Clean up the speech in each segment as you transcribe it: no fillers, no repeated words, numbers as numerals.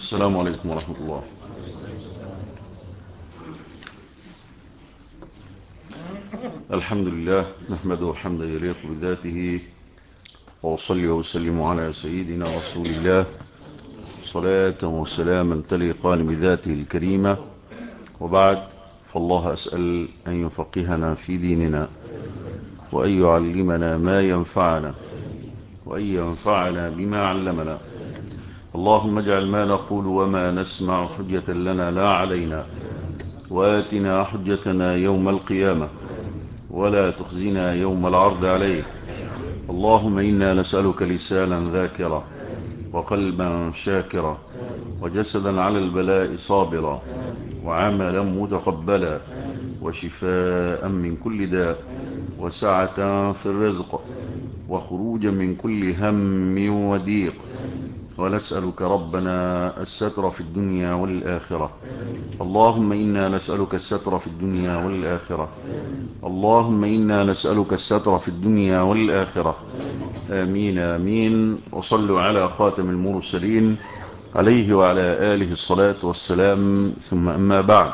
السلام عليكم ورحمة الله. الحمد لله نحمده حمدا يليق بذاته، وأصلي وسلم على سيدنا رسول الله صلاة وسلاما تليقان بذاته الكريمة. وبعد، فالله أسأل أن يفقهنا في ديننا، وأن يعلمنا ما ينفعنا، وأن ينفعنا بما علمنا. اللهم اجعل ما نقول وما نسمع حجة لنا لا علينا، وآتنا حجتنا يوم القيامة، ولا تخزنا يوم العرض عليك. اللهم إنا نسألك لسانا ذاكرا، وقلبا شاكرا، وجسدا على البلاء صابرا، وعملا متقبلا، وشفاء من كل داء، وسعة في الرزق، وخروجا من كل هم وضيق. ونسألك ربنا الستر في الدنيا والآخرة. اللهم إنا نسألك الستر في الدنيا والآخرة. اللهم إنا نسألك الستر في الدنيا والآخرة. آمين آمين. وصلوا على خاتم المرسلين عليه وعلى آله الصلاة والسلام. ثم أما بعد،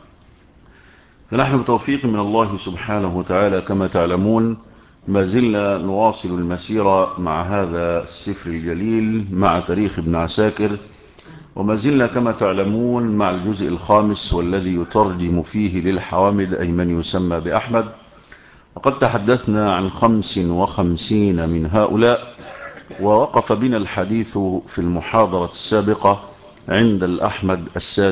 فنحن بتوفيق من الله سبحانه وتعالى كما تعلمون ما زلنا نواصل المسيرة مع هذا السفر الجليل، مع تاريخ ابن عساكر، وما زلنا كما تعلمون مع الجزء الخامس، والذي يترجم فيه للحوامد أي من يسمى بأحمد. وقد تحدثنا عن 55 من هؤلاء، ووقف بنا الحديث في المحاضرة السابقة عند الأحمد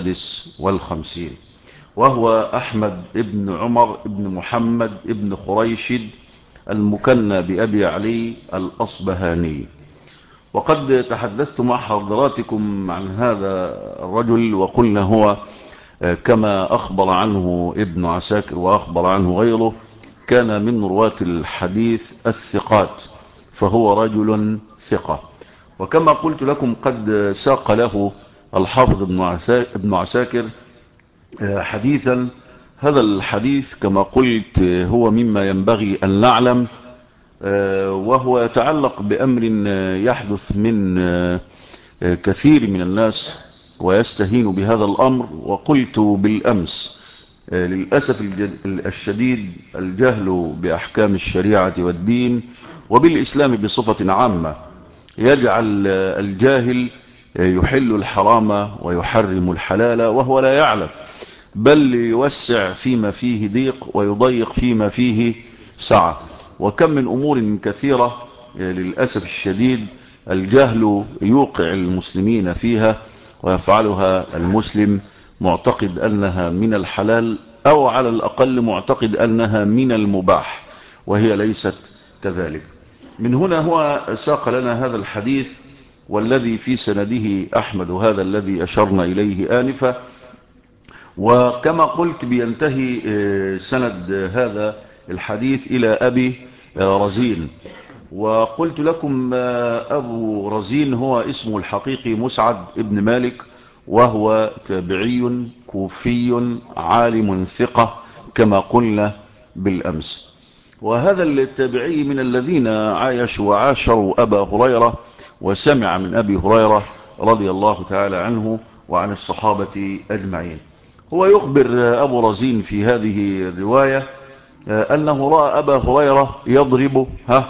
56، وهو أحمد ابن عمر ابن محمد ابن خريشد المكنى بأبي علي الأصبهاني. وقد تحدثت مع حضراتكم عن هذا الرجل، وقلنا هو كما أخبر عنه ابن عساكر وأخبر عنه غيره كان من رواة الحديث الثقات، فهو رجل ثقة. وكما قلت لكم قد ساق له الحافظ ابن عساكر حديثا. هذا الحديث كما قلت هو مما ينبغي أن نعلم، وهو يتعلق بأمر يحدث من كثير من الناس ويستهين بهذا الأمر. وقلت بالأمس للأسف الشديد الجهل بأحكام الشريعة والدين وبالإسلام بصفة عامة يجعل الجاهل يحل الحرام ويحرم الحلال وهو لا يعلم، بل يوسع فيما فيه ضيق ويضيق فيما فيه سعة. وكم من أمور كثيرة للأسف الشديد الجهل يوقع المسلمين فيها، ويفعلها المسلم معتقد أنها من الحلال، أو على الأقل معتقد أنها من المباح، وهي ليست كذلك. من هنا هو ساق لنا هذا الحديث، والذي في سنده أحمد هذا الذي أشرنا إليه آنفا. وكما قلت بينتهي سند هذا الحديث إلى أبي رزين. وقلت لكم أبو رزين هو اسمه الحقيقي مسعد ابن مالك، وهو تابعي كوفي عالم ثقة كما قلنا بالأمس. وهذا التابعي من الذين عايشوا وعاشروا أبا هريرة، وسمع من أبي هريرة رضي الله تعالى عنه وعن الصحابة أجمعين. هو يخبر أبو رزين في هذه الرواية أنه رأى أبا هريرة يضرب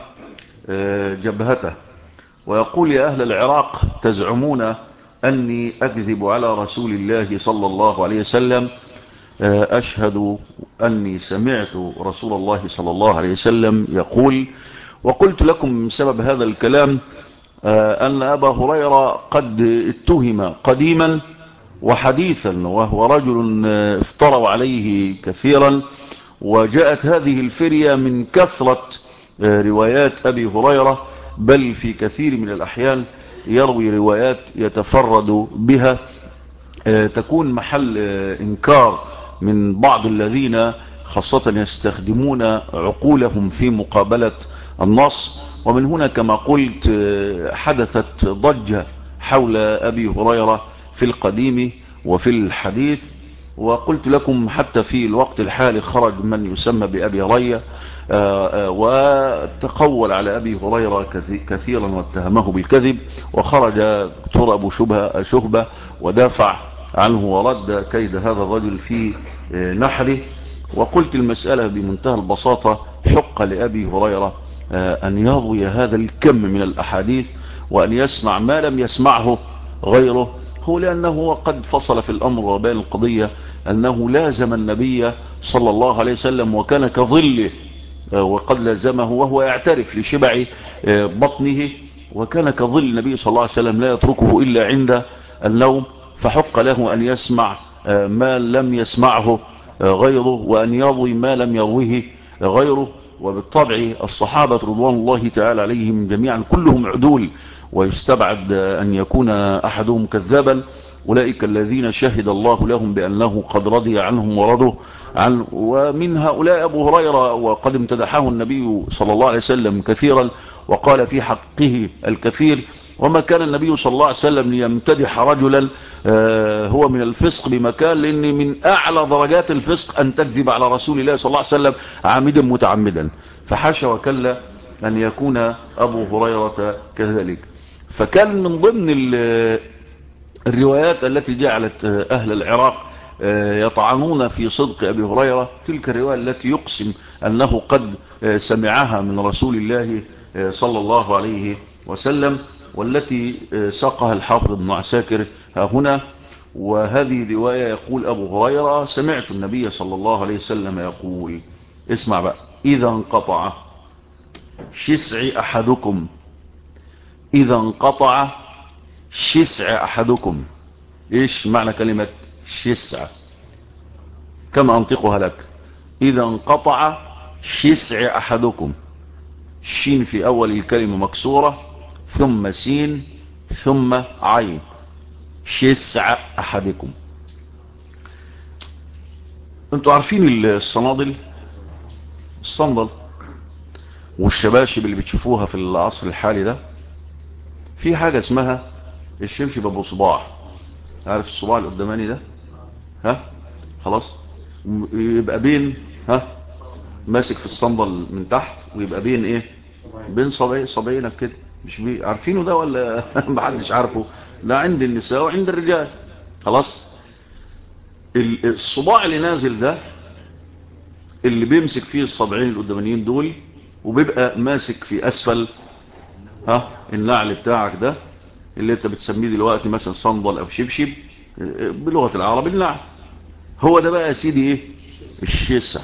جبهته، ويقول: يا أهل العراق تزعمون أني أكذب على رسول الله صلى الله عليه وسلم، أشهد أني سمعت رسول الله صلى الله عليه وسلم يقول. وقلت لكم سبب هذا الكلام أن أبا هريرة قد اتهم قديما وحديثا، وهو رجل افتروا عليه كثيرا، وجاءت هذه الفرية من كثرة روايات أبي هريرة، بل في كثير من الأحيان يروي روايات يتفرد بها تكون محل إنكار من بعض الذين خاصة يستخدمون عقولهم في مقابلة النص. ومن هنا كما قلت حدثت ضجة حول أبي هريرة في القديم وفي الحديث، وقلت لكم حتى في الوقت الحالي خرج من يسمى بأبي هريرة وتقول على أبي هريرة كثيرا واتهمه بالكذب، وخرج دكتور أبو شهبة ودافع عنه ورد كيد هذا الرجل في نحره. وقلت المسألة بمنتهى البساطة: حق لأبي هريرة أن يروي هذا الكم من الأحاديث وأن يسمع ما لم يسمعه غيره، هو لأنه قد فصل في الأمر وبين القضية أنه لازم النبي صلى الله عليه وسلم وكان كظله، وقد لازمه وهو يعترف لشبع بطنه، وكان كظل النبي صلى الله عليه وسلم لا يتركه إلا عند النوم، فحق له أن يسمع ما لم يسمعه غيره وأن يروي ما لم يروه غيره. وبالطبع الصحابة رضوان الله تعالى عليهم جميعا كلهم عدول، ويستبعد أن يكون أحدهم كذابا. أولئك الذين شهد الله لهم بأنه قد رضي عنهم ورضوا عنه، ومن هؤلاء أبو هريرة، وقد امتدحه النبي صلى الله عليه وسلم كثيرا وقال في حقه الكثير. وما كان النبي صلى الله عليه وسلم ليمتدح رجلا هو من الفسق بمكان، لأن من أعلى درجات الفسق أن تكذب على رسول الله صلى الله عليه وسلم عامدا متعمدا، فحاشا وكلا أن يكون أبو هريرة كذلك. فكان من ضمن الروايات التي جعلت أهل العراق يطعنون في صدق أبي هريرة تلك الرواية التي يقسم أنه قد سمعها من رسول الله صلى الله عليه وسلم، والتي ساقها الحافظ ابن عساكر هنا. وهذه رواية يقول أبو هريرة: سمعت النبي صلى الله عليه وسلم يقول، اسمع بقى: إذا انقطع شسع أحدكم، إذا انقطع شسع أحدكم. إيش معنى كلمة شسع؟ كما أنطقها لك: إذا انقطع شسع أحدكم، الشين في أول الكلمة مكسورة ثم سين ثم عين، شسع أحدكم. انتوا عارفين الصنادل، الصندل والشباشب اللي بتشوفوها في العصر الحالي ده، في حاجة اسمها الشبشب ابو صباع. عارف الصباع القداماني ده؟ ها خلاص، يبقى بين ماسك في الصندل من تحت، ويبقى بين ايه؟ بين صبعينك كده. مش عارفينه ده ولا محدش عارفه؟ ده عند النساء وعند الرجال. خلاص، الصباع اللي نازل ده اللي بيمسك فيه الصبعين القدامانيين دول، وبيبقى ماسك في اسفل النعل بتاعك ده، اللي انت بتسميه دلوقتي مثلا صندل او شبشب بلغة العرب النعل. هو ده بقى يا سيدي ايه؟ الشسع.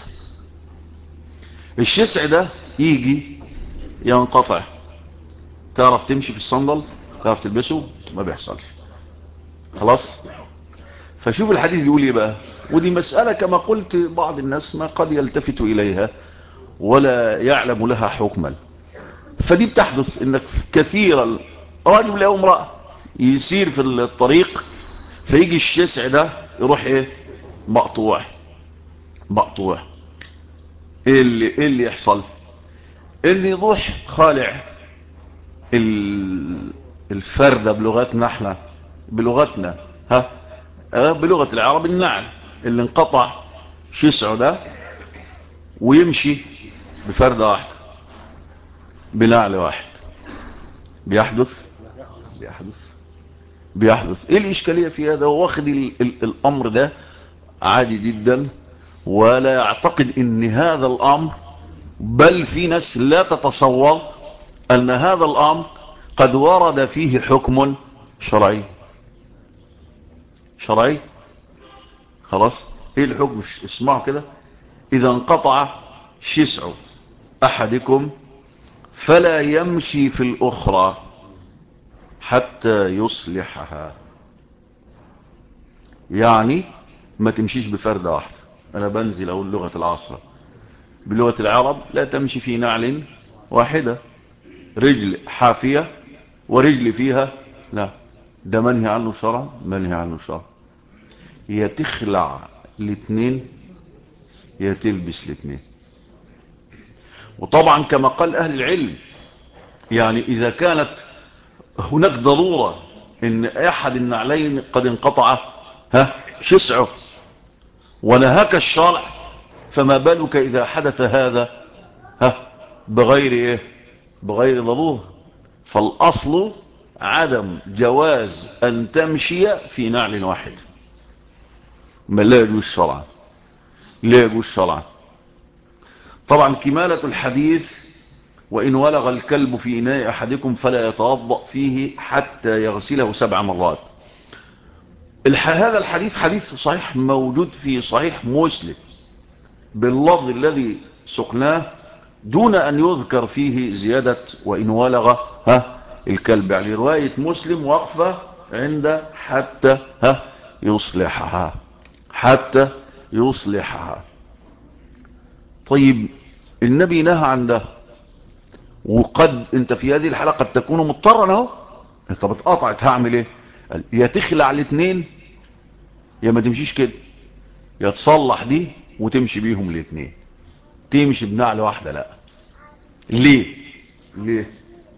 الشسع ده يجي ينقطع، تعرف تمشي في الصندل؟ تعرف تلبسه؟ ما بيحصلش. خلاص. فشوف الحديث بيقول ايه بقى، ودي مسألة كما قلت بعض الناس ما قد يلتفت اليها ولا يعلم لها حكما. فدي بتحدث انك كثيرا رجل او امرأة يسير في الطريق، فيجي الشسع ده يروح ايه؟ مقطوع. مقطوع. ايه اللي يحصل؟ اللي يروح خالع الفردة بلغتنا احنا، بلغتنا بلغة العرب النعل اللي انقطع شسعه ده، ويمشي بفردة واحدة بنعل واحد. بيحدث ايه الاشكالية في هذا؟ واخد الامر ده عادي جدا، ولا يعتقد ان هذا الامر، بل في ناس لا تتصور ان هذا الامر قد ورد فيه حكم شرعي. خلاص. ايه الحكم؟ اسمعوا كده: اذا انقطع شسع احدكم فلا يمشي في الاخرى حتى يصلحها. يعني ما تمشيش بفردة واحدة. انا بنزل اقول لغة العصر، بلغة العرب لا تمشي في نعل واحدة، رجل حافية ورجل فيها، لا، ده منهي عنه شرعا، منهي عنه شرعا. يا تخلع الاثنين يا تلبس الاثنين. وطبعا كما قال اهل العلم، يعني اذا كانت هناك ضرورة ان احد النعلين قد انقطع شسعه، ونهاك الشرع، فما بالك إذا حدث هذا بغير إيه؟ بغير ضرورة. فالأصل عدم جواز أن تمشي في نعل واحد، ما لا يجوز شرعا، لا يجوز شرعا. طبعا كمالة الحديث: وإن ولغ الكلب في إناء أحدكم فلا يتوضأ فيه حتى يغسله 7 مرات. هذا الحديث حديث صحيح موجود في صحيح مسلم باللفظ الذي سقناه، دون أن يذكر فيه زيادة وإن ولغ الكلب. يعني رواية مسلم وقفة عند حتى يصلحها، حتى يصلحها. طيب النبي نهى عن ده، وقد انت في هذه الحالة قد تكون مضطرا اهو، انت اتقطعت هعمل ايه؟ يا تخلع الاثنين يا ما تمشيش كده، يا تصلح دي وتمشي بيهم الاثنين، تمشي بنعل واحدة لا. ليه؟ ليه؟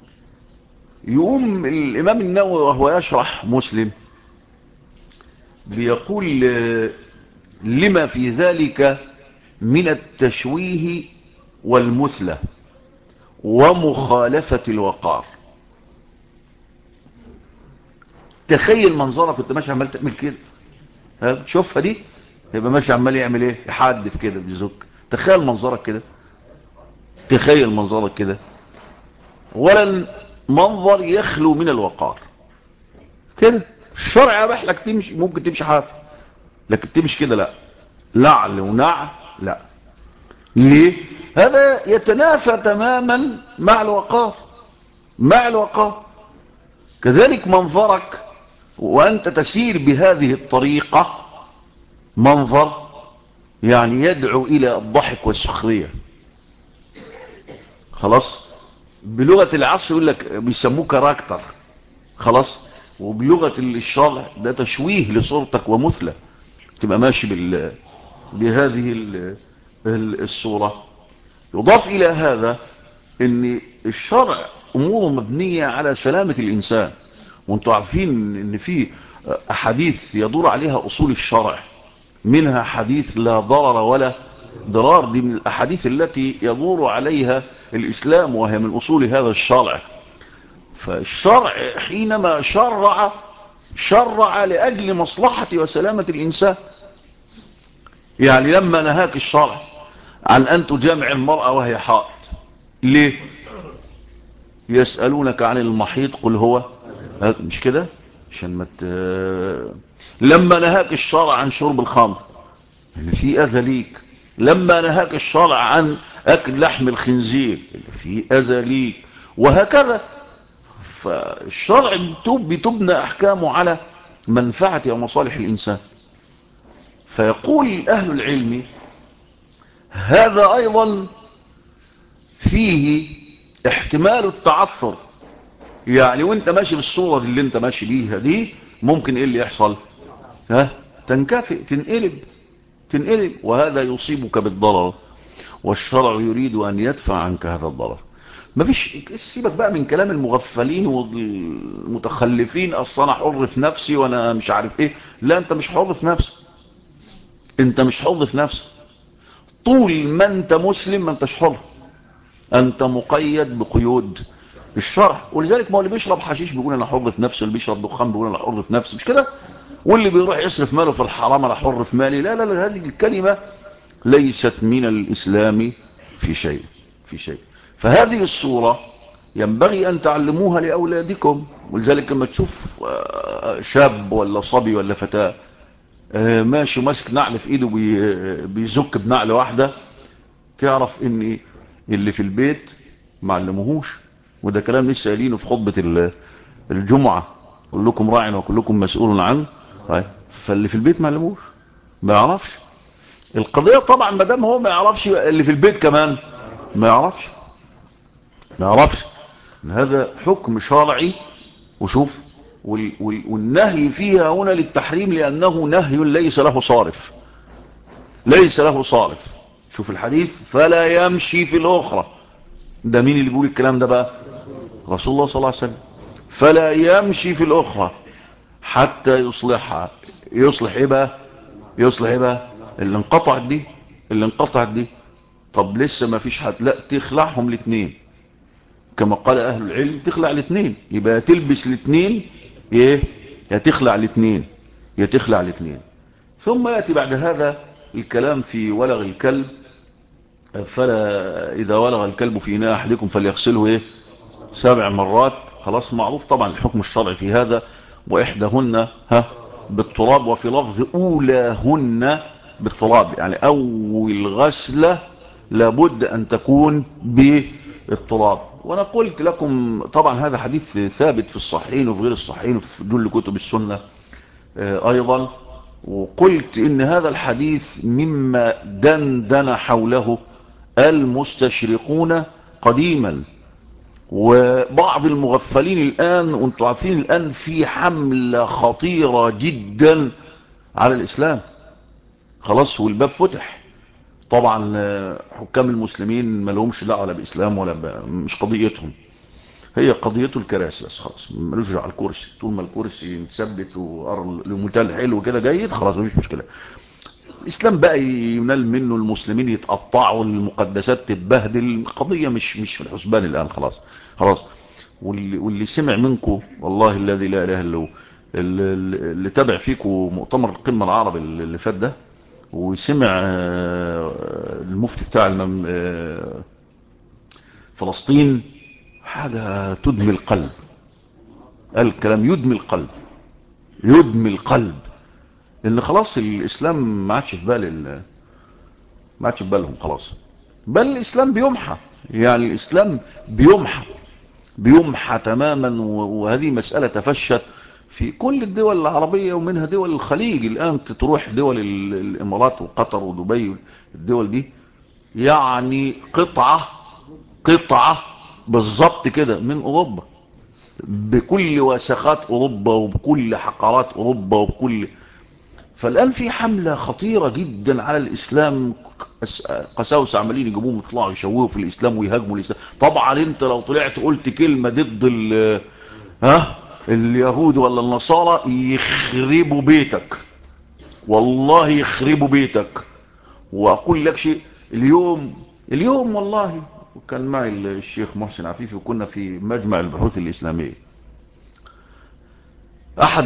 يقوم الامام النووي وهو يشرح مسلم بيقول لما في ذلك من التشويه والمثلة ومخالفة الوقار. تخيل منظرك كنت ماشي عمال تعمل كده، بتشوفها دي، يبقى ماشي عمال يعمل ايه؟ يحدف كده بيزك. تخيل منظرك كده، تخيل منظرك كده، ولا منظر يخلو من الوقار كده. الشرع يباح لك تمشي، ممكن تمشي حافي، لكن تمشي كده لا، نعل ونعل لا. ليه؟ هذا يتنافى تماما مع الوقار، مع الوقار. كذلك منظرك وأنت تسير بهذه الطريقة منظر يعني يدعو إلى الضحك والسخرية. خلاص، بلغة العصر يقول لك بيسموه كاركتر، خلاص، وبلغة الشرع ده تشويه لصورتك ومثلة، تبقى ماشي بهذه الصورة. يضاف إلى هذا ان الشرع اموره مبنية على سلامة الانسان، وانتوا عارفين ان في احاديث يدور عليها اصول الشرع، منها حديث لا ضرر ولا ضرار، دي من الاحاديث التي يدور عليها الاسلام وهي من اصول هذا الشرع. فالشرع حينما شرع لاجل مصلحة وسلامة الانسان. يعني لما نهاك الشرع عن ان تجامع المرأة وهي حائض، ليه؟ يسألونك عن المحيط قل هو، مش كده؟ عشان ما لما نهاك الشرع عن شرب الخمر اللي فيه أذى ليك، لما نهاك الشرع عن أكل لحم الخنزير اللي فيه أذى ليك، وهكذا. فالشرع بتبنى أحكامه على منفعة ومصالح الإنسان. فيقول أهل العلم هذا أيضا فيه احتمال التعثر. يعني وانت ماشي بالصورة اللي انت ماشي بيها دي، ممكن ايه اللي يحصل؟ تنكفئ، تنقلب، وهذا يصيبك بالضرر، والشرع يريد ان يدفع عنك هذا الضرر. مفيش، سيبك بقى من كلام المغفلين والمتخلفين، اصلا انا حر في نفسي وانا مش عارف ايه. لا، انت مش حر في نفسك، انت مش حر في نفسك. طول ما انت مسلم ما انتش حر، انت مقيد بقيود الشرع. ولذلك ما هو اللي بيشرب حشيش بيقول انا حر في نفسي، اللي بيشرب دخان بيقول انا حر في نفسي، مش كده؟ واللي بيروح يصرف ماله في الحرام انا حر في مالي. لا لا لا، هذه الكلمة ليست من الإسلام في شيء، في شيء. فهذه الصورة ينبغي أن تعلموها لأولادكم. ولذلك لما تشوف شاب ولا صبي ولا فتاة ماشي ماسك نعل في ايده بيزك بنعل واحدة، تعرف ان اللي في البيت ما علموهوش. وده كلام لسه قايلينه في خطبة الجمعة، كلكم راع وكلكم مسؤول عنه. فاللي في البيت ما علموش، ما يعرفش القضية. طبعا ما دام هو ما يعرفش، اللي في البيت كمان ما يعرفش، ما يعرفش. هذا حكم شرعي. وشوف والنهي فيها هنا للتحريم، لأنه نهي ليس له صارف، ليس له صارف. شوف الحديث فلا يمشي في الأخرى، ده مين اللي بيقول الكلام ده بقى؟ رسول الله صلى الله عليه وسلم. فلا يمشي في الأخرى حتى يصلحها. يصلح ايه بقى؟ يصلح ايه بقى؟ اللي انقطعت دي. طب لسه ما فيش حد، لا تخلعهم الاثنين كما قال اهل العلم، تخلع الاثنين، يبقى تلبس الاثنين، ايه، يا تخلع الاثنين يا تخلع الاثنين. ثم يأتي بعد هذا الكلام في ولغ الكلب. فلا إذا ولغ الكلب في إناء أحدكم فليغسله إيه 7 مرات. خلاص معروف طبعا الحكم الشرعي في هذا. وإحداهن بالتراب، وفي لفظ أولاهن بالتراب، يعني أول غسلة لابد أن تكون بالتراب. وأنا قلت لكم طبعا هذا حديث ثابت في الصحيحين وفي غير الصحيحين وفي جل كتب السنة أيضا. وقلت إن هذا الحديث مما دندن حوله المستشرقون قديما، وبعض المغفلين الآن، وانتم عارفين الآن في حملة خطيرة جدا على الإسلام. خلاص والباب فتح. طبعا حكام المسلمين ما لهمش دعوه لا بإسلام ولا مش قضيتهم، هي قضيته الكراسي بس. خلاص ملوش دعوه على الكرسي، طول ما الكرسي متثبت والمثال حلو كده جيد خلاص مفيش مشكله. الاسلام بقى ينال منه، المسلمين يتقطعوا، المقدسات تتبهدل، القضيه مش في الحسبان الان. خلاص خلاص. واللي سمع منكم والله الذي لا اله الا هو، اللي تابع فيكم مؤتمر القمه العربي اللي فات ده، وسمع المفتي بتاع فلسطين، حاجه تدمي القلب. قال الكلام يدمي القلب، يدمي القلب. ان خلاص الاسلام ما عادش في ما عادش في بالهم خلاص. بل الاسلام بيمحى، يعني الاسلام بيمحى تماما. وهذه مسألة تفشت في كل الدول العربية ومنها دول الخليج. الان تروح دول الامارات وقطر ودبي، الدول دي يعني قطعة بالظبط كده من اوروبا، بكل وسخات اوروبا وبكل حقارات اوروبا وبكل. فالآن في حملة خطيرة جدا على الإسلام. قساوسة عمالين يجيبوهم يطلعوا يشوهوا في الإسلام ويهاجموا الإسلام. طبعا انت لو طلعت قلت كلمة ضد اليهود ولا النصارى يخربوا بيتك، والله يخربوا بيتك. وأقول لك شيء، اليوم والله كان معي الشيخ محسن عفيفي وكنا في مجمع البحوث الإسلامية. احد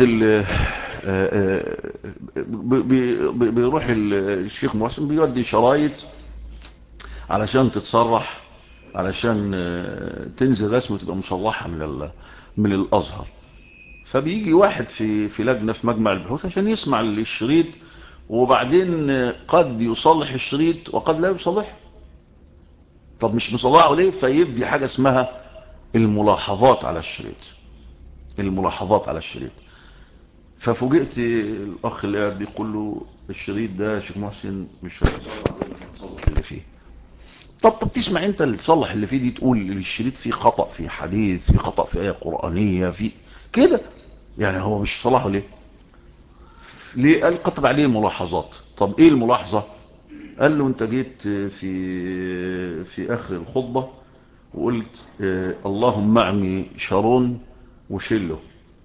بيروح الشيخ محسن بيودي شرايط علشان تتصرح، علشان تنزل رسم وتبقى مصلحة من الازهر. فبيجي واحد في لجنة في مجمع البحوث عشان يسمع الشريط، وبعدين قد يصلح الشريط وقد لا يصلح. طب مش مصلحه ليه؟ فيبدي حاجة اسمها الملاحظات على الشريط، الملاحظات على الشريط. ففوجئت الاخ اللي قاعد بيقول له الشريط ده يا شيخ محسن مش هتصلح اللي فيه. طب تسمع انت اللي تصلح اللي فيه دي، تقول الشريط فيه خطأ في حديث، فيه خطأ في آية قرآنية، في كده، يعني هو مش صلاحه ليه قال كتب عليه ملاحظات. طب ايه الملاحظة؟ قال له انت جيت في اخر الخطبة وقلت اللهم اعمي شارون وشله.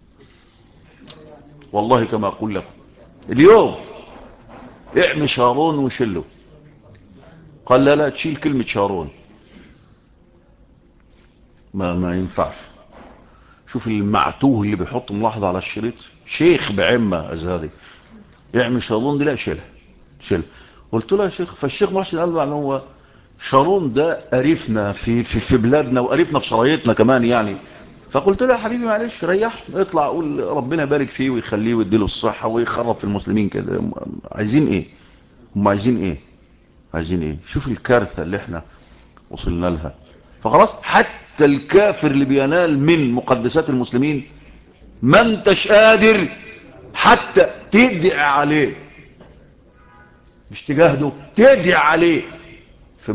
والله كما اقول لكم اليوم اعمي شارون وشله. قال لا تشيل كلمة شارون، ما ينفعش. شوف المعتوه اللي بيحط ملاحظة على الشريط، شيخ بعمة ازهري، اعمي شارون دي لا شيلها. قلت له يا شيخ، فالشيخ محسن قال له يعني هو شارون ده قريفنا في بلادنا وقريفنا في شرايطنا كمان يعني. فقلت له يا حبيبي معلش ريح، اطلع قول ربنا يبارك فيه ويخليه ويديله الصحة ويخرب في المسلمين كده. عايزين ايه؟ هم عايزين ايه؟ شوف الكارثة اللي احنا وصلنا لها. فخلاص حتى الكافر اللي بينال من مقدسات المسلمين ما انتش قادر حتى تدعي عليه، مش تجاهده، تدعي عليه في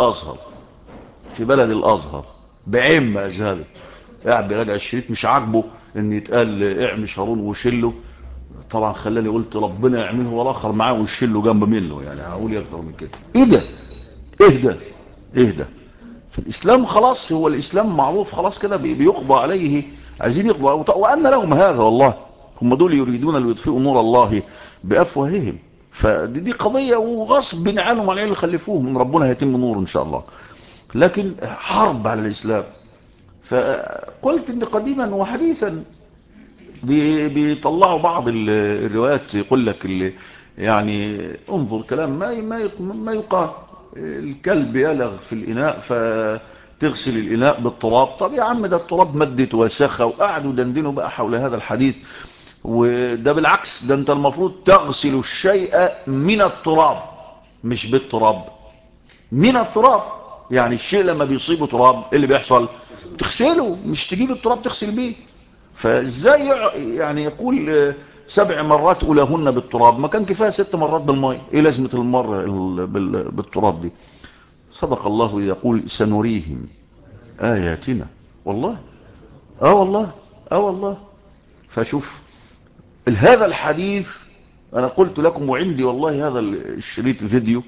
بلد الازهر بعمة ازهري. قاعد بيراجع الشريط مش عاجبه ان يتقال اعمي شارون وشله. طبعا خلاني قلت ربنا يعمله والاخر معاه ويشله جنب منه، يعني هقول اكتر من كده؟ ايه ده؟ ايه ده؟ في الاسلام خلاص، هو الاسلام معروف خلاص كده بيقضى عليه. عايزين يقضى وان لهم هذا والله. هم دول يريدون ليطفئوا نور الله بافواههم. فدي قضية وغصب عنهم على اللي خلفوه من ربنا هيتم نور إن شاء الله، لكن حرب على الإسلام. فقلت إن قديما وحديثا بيطلعوا بعض الروايات يقول لك اللي يعني انظر كلام ما يقال، الكلب يلغ في الإناء فتغسل الإناء بالتراب. طب يا عم ده التراب مدت وسخة، وقعدوا دندنوا بقى حول هذا الحديث. وده بالعكس، ده انت المفروض تغسل الشيء من التراب مش بالتراب، من التراب. يعني الشيء لما بيصيبه تراب ايه اللي بيحصل؟ تغسله، مش تجيب التراب تغسل بيه. فازاي يعني يقول 7 مرات أولاهن بالتراب؟ ما كان كفاية 6 مرات بالماء، ايه لازمة المرة بالتراب دي؟ صدق الله يقول سنريهم آياتنا. والله والله والله. فشوف هذا الحديث، انا قلت لكم وعندي والله هذا الشريط فيديو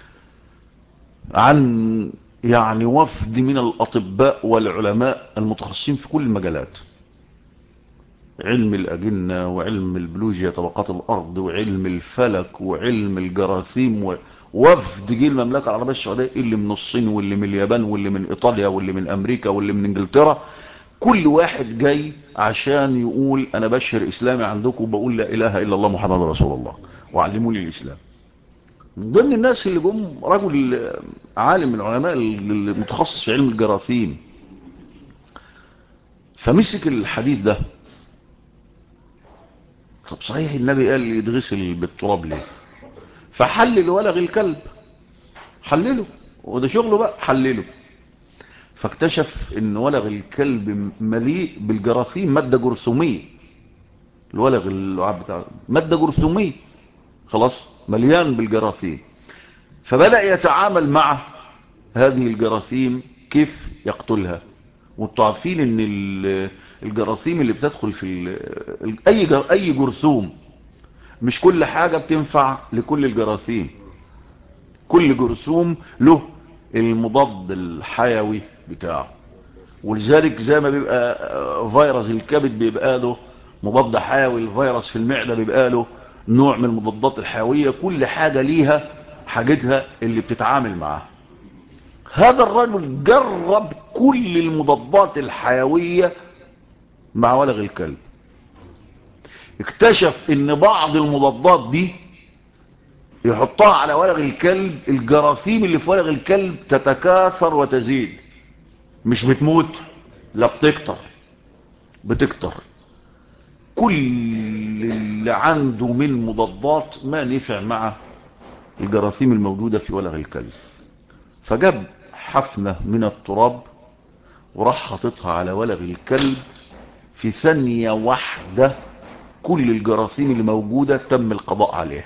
عن يعني وفد من الأطباء والعلماء المتخصصين في كل المجالات، علم الأجنة وعلم البيولوجيا طبقات الأرض وعلم الفلك وعلم الجراثيم، وفد جه المملكة العربية السعودية، اللي من الصين واللي من اليابان واللي من إيطاليا واللي من أمريكا واللي من إنجلترا. كل واحد جاي عشان يقول أنا بشهر إسلامي عندكم وبقول لا إله إلا الله محمد رسول الله وعلموا لي الإسلام. من ضمن الناس اللي جم رجل عالم من العلماء المتخصص في علم الجراثيم، فمسك الحديث ده. طب صحيح النبي قال يتغسل بالتراب ليه؟ فحلل ولغ الكلب، حلله، وده شغله بقى، حلله. فاكتشف ان ولغ الكلب مليء بالجراثيم، مادة جرثومية. الولغ اللعاب بتاعه مادة جرثومية، خلاص مليان بالجراثيم. فبدأ يتعامل مع هذه الجراثيم كيف يقتلها. وانتوا عارفين ان الجراثيم اللي بتدخل في اي جرثوم، مش كل حاجة بتنفع لكل الجراثيم. كل جرثوم له المضاد الحيوي بتاعه، ولذلك زي ما بيبقى فيروس الكبد بيبقى له مضاد حيوي، الفيروس في المعدة بيبقى له نوع من المضادات الحيوية. كل حاجة ليها حاجتها اللي بتتعامل معها. هذا الرجل جرب كل المضادات الحيوية مع ولغ الكلب، اكتشف ان بعض المضادات دي يحطها على ولغ الكلب، الجراثيم اللي في ولغ الكلب تتكاثر وتزيد، مش بتموت، لا بتكتر، بتكتر. كل اللي عنده من مضادات ما نفع مع الجراثيم الموجودة في ولغ الكلب. فجاب حفنة من التراب وراح حاططها على ولغ الكلب، في ثانية واحدة كل الجراثيم اللي موجودة تم القضاء عليها،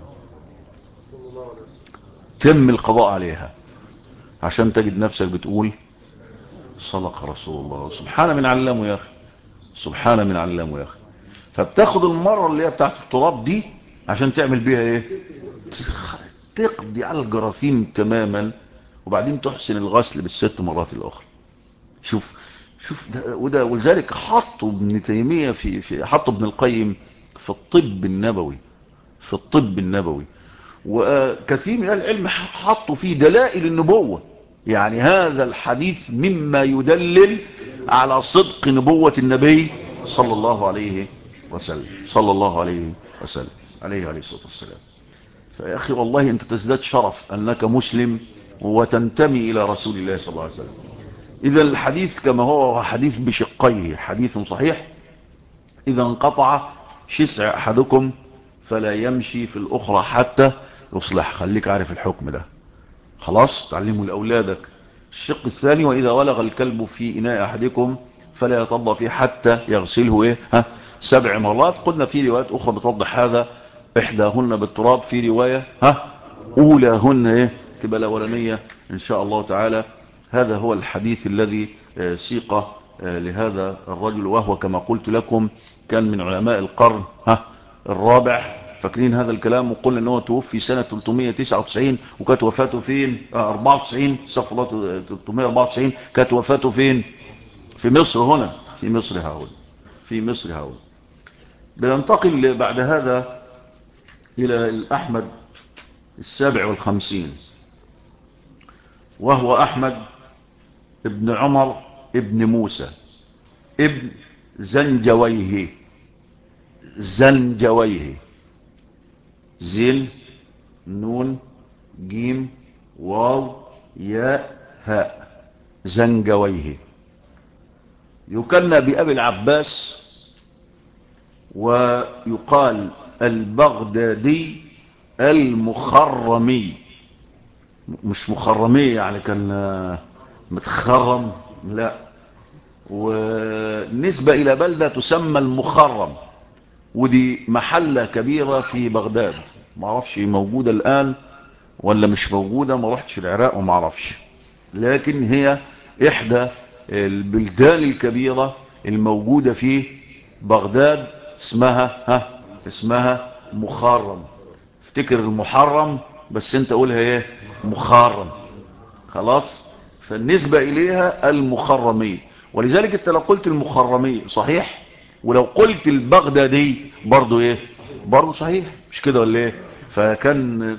تم القضاء عليها. عشان تجد نفسك بتقول صدق رسول الله. سبحان من علمه يا أخي، سبحان من علمه يا أخي. فبتاخد المرة اللي هي بتاعت التراب دي عشان تعمل بيها ايه؟ تقضي على الجراثيم تماما، وبعدين تحسن الغسل ب6 مرات الأخرى. شوف ده وده. ولذلك حطوا ابن تيمية حطوا ابن القيم في الطب النبوي، في الطب النبوي. وكثير من العلم حطوا فيه دلائل النبوة. يعني هذا الحديث مما يدلل على صدق نبوة النبي صلى الله عليه وسلم، صلى الله عليه وسلم، عليه الصلاة والسلام. فيا أخي والله أنت تزداد شرف أنك مسلم وتنتمي إلى رسول الله صلى الله عليه وسلم. إذا الحديث كما هو حديث بشقيه، حديث صحيح. إذا انقطع شسع أحدكم فلا يمشي في الأخرى حتى يصلح. خليك عارف الحكم ده، خلاص تعلمه لأولادك. الشق الثاني: وإذا ولغ الكلب في إناء أحدكم فلا يتوضأ فيه حتى يغسله 7 مرات. قلنا في روايات أخرى بتوضح هذا، إحداهن بالتراب، في رواية أولاهن تبقى الأولانية إن شاء الله تعالى. هذا هو الحديث الذي سيق لهذا الرجل، وهو كما قلت لكم كان من علماء القرن الرابع. فاكرين هذا الكلام؟ وقلنا أنه توفي سنة 399، وكانت وفاته فين؟ 94، استغفر الله، 394. كانت وفاته فين؟ في مصر هنا، في مصر هؤلاء، في مصر هؤلاء. بننتقل بعد هذا إلى الأحمد 57، وهو أحمد ابن عمر ابن موسى ابن زنجويه. زنجويه، زين نون جيم واو ياء هاء، زنجويه. يكنى بأبي العباس، ويقال البغدادي المخرمي. مش مخرمي يعني كان متخرم، لا. ونسبة إلى بلدة تسمى المخرم، ودي محلة كبيرة في بغداد، ما اعرفش موجودة الآن ولا مش موجودة، ما رحتش العراق وما اعرفش، لكن هي إحدى البلدان الكبيرة الموجودة في بغداد. اسمها مخرم. افتكر المحرم بس انت قولها ايه؟ مخرم. خلاص، فالنسبة إليها المخرمي. ولذلك انت لو قلت المخرمي صحيح، ولو قلت البغدادي برضو ايه؟ برضو صحيح، مش كده ولا ايه؟ فكان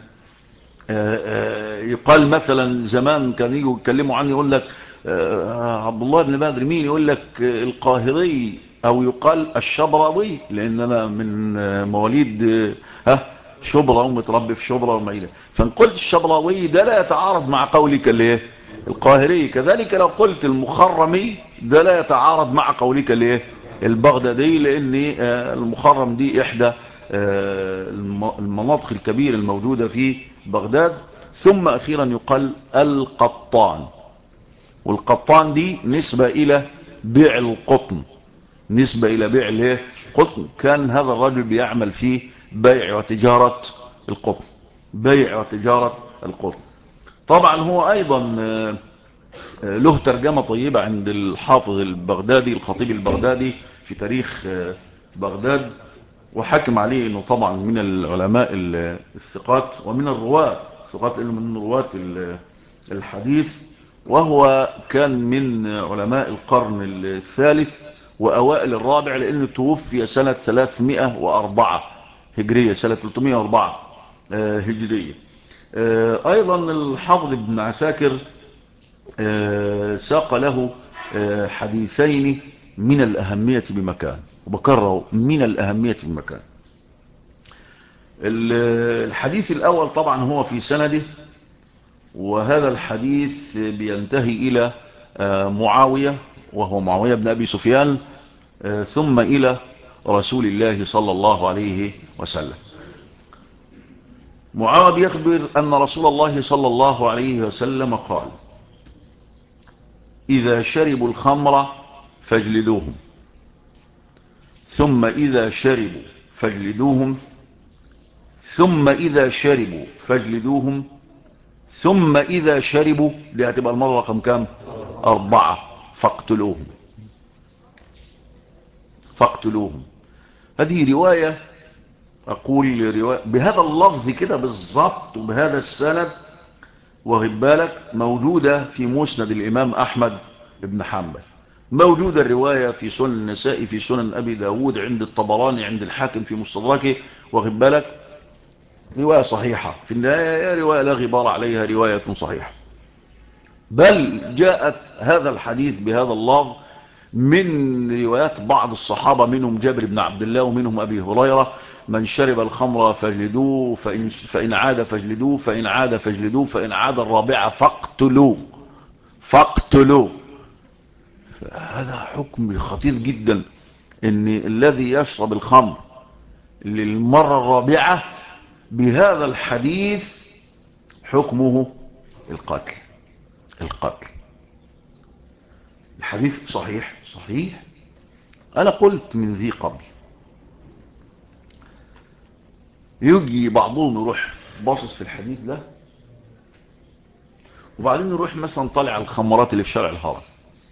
يقال مثلا زمان كان يجوا يتكلموا عني يقول لك عبد الله بن بدر مين، يقول لك القاهري، او يقال الشبراوي، لان انا من مواليد شبرا ومتربي في شبرا وما الى. فان قلت الشبراوي ده لا يتعارض مع قولك الايه؟ القاهري. كذلك لو قلت المخرمي ده لا يتعارض مع قولك الايه؟ البغدادي، لان المخرم دي احدى المناطق الكبيرة الموجودة في بغداد. ثم اخيرا يقال القطان، والقطان دي نسبة الى بيع القطن، نسبة الى بيع الايه؟ قطن. كان هذا الرجل بيعمل في بيع وتجارة القطن، بيع وتجارة القطن. طبعا هو ايضا له ترجمة طيبة عند الحافظ البغدادي الخطيب البغدادي في تاريخ بغداد، وحكم عليه انه طبعا من العلماء الثقات ومن الرواة الثقات، انه من رواة الحديث، وهو كان من علماء القرن الثالث واوائل الرابع، لانه توفي سنة 304 هجرية، سنة 304 هجرية. ايضا الحافظ ابن عساكر ساق له حديثين من الأهمية بمكان، وبكرره من الأهمية بمكان. الحديث الأول طبعا هو في سنده، وهذا الحديث بينتهي إلى معاوية، وهو معاوية بن أبي سفيان، ثم إلى رسول الله صلى الله عليه وسلم. معاوية بيخبر أن رسول الله صلى الله عليه وسلم قال: إذا شربوا الخمر فاجلدوهم، ثم إذا شربوا فاجلدوهم، ثم إذا شربوا فاجلدوهم، ثم إذا شربوا، دي هتبقى المرة رقم كام؟ 4، فاقتلوهم. فاقتلوهم. هذه رواية، أقول رواية بهذا اللفظ كده بالضبط وبهذا السند، واخد بالك، موجودة في مسند الإمام أحمد بن حنبل، موجودة الرواية في سنن النسائي، في سنن أبي داود، عند الطبراني، عند الحاكم في مستدركه، واخد بالك، رواية صحيحة في النهاية، رواية لا غبار عليها، رواية صحيحة. بل جاءت هذا الحديث بهذا اللفظ من روايات بعض الصحابة، منهم جابر بن عبد الله ومنهم أبي هريرة: من شرب الخمر فاجلدوه، فإن عاد فاجلدوه، فإن عاد فاجلدوه، فإن عاد الرابعة فاقتلوه. فاقتلوه. هذا حكم خطير جدا، ان الذي يشرب الخمر للمرة الرابعة بهذا الحديث حكمه القتل. القتل. الحديث صحيح صحيح. انا قلت من ذي قبل، يجي بعضهم يروح باصص في الحديث ده، وبعدين يروح مثلا طالع الخمرات اللي في شارع الهرم،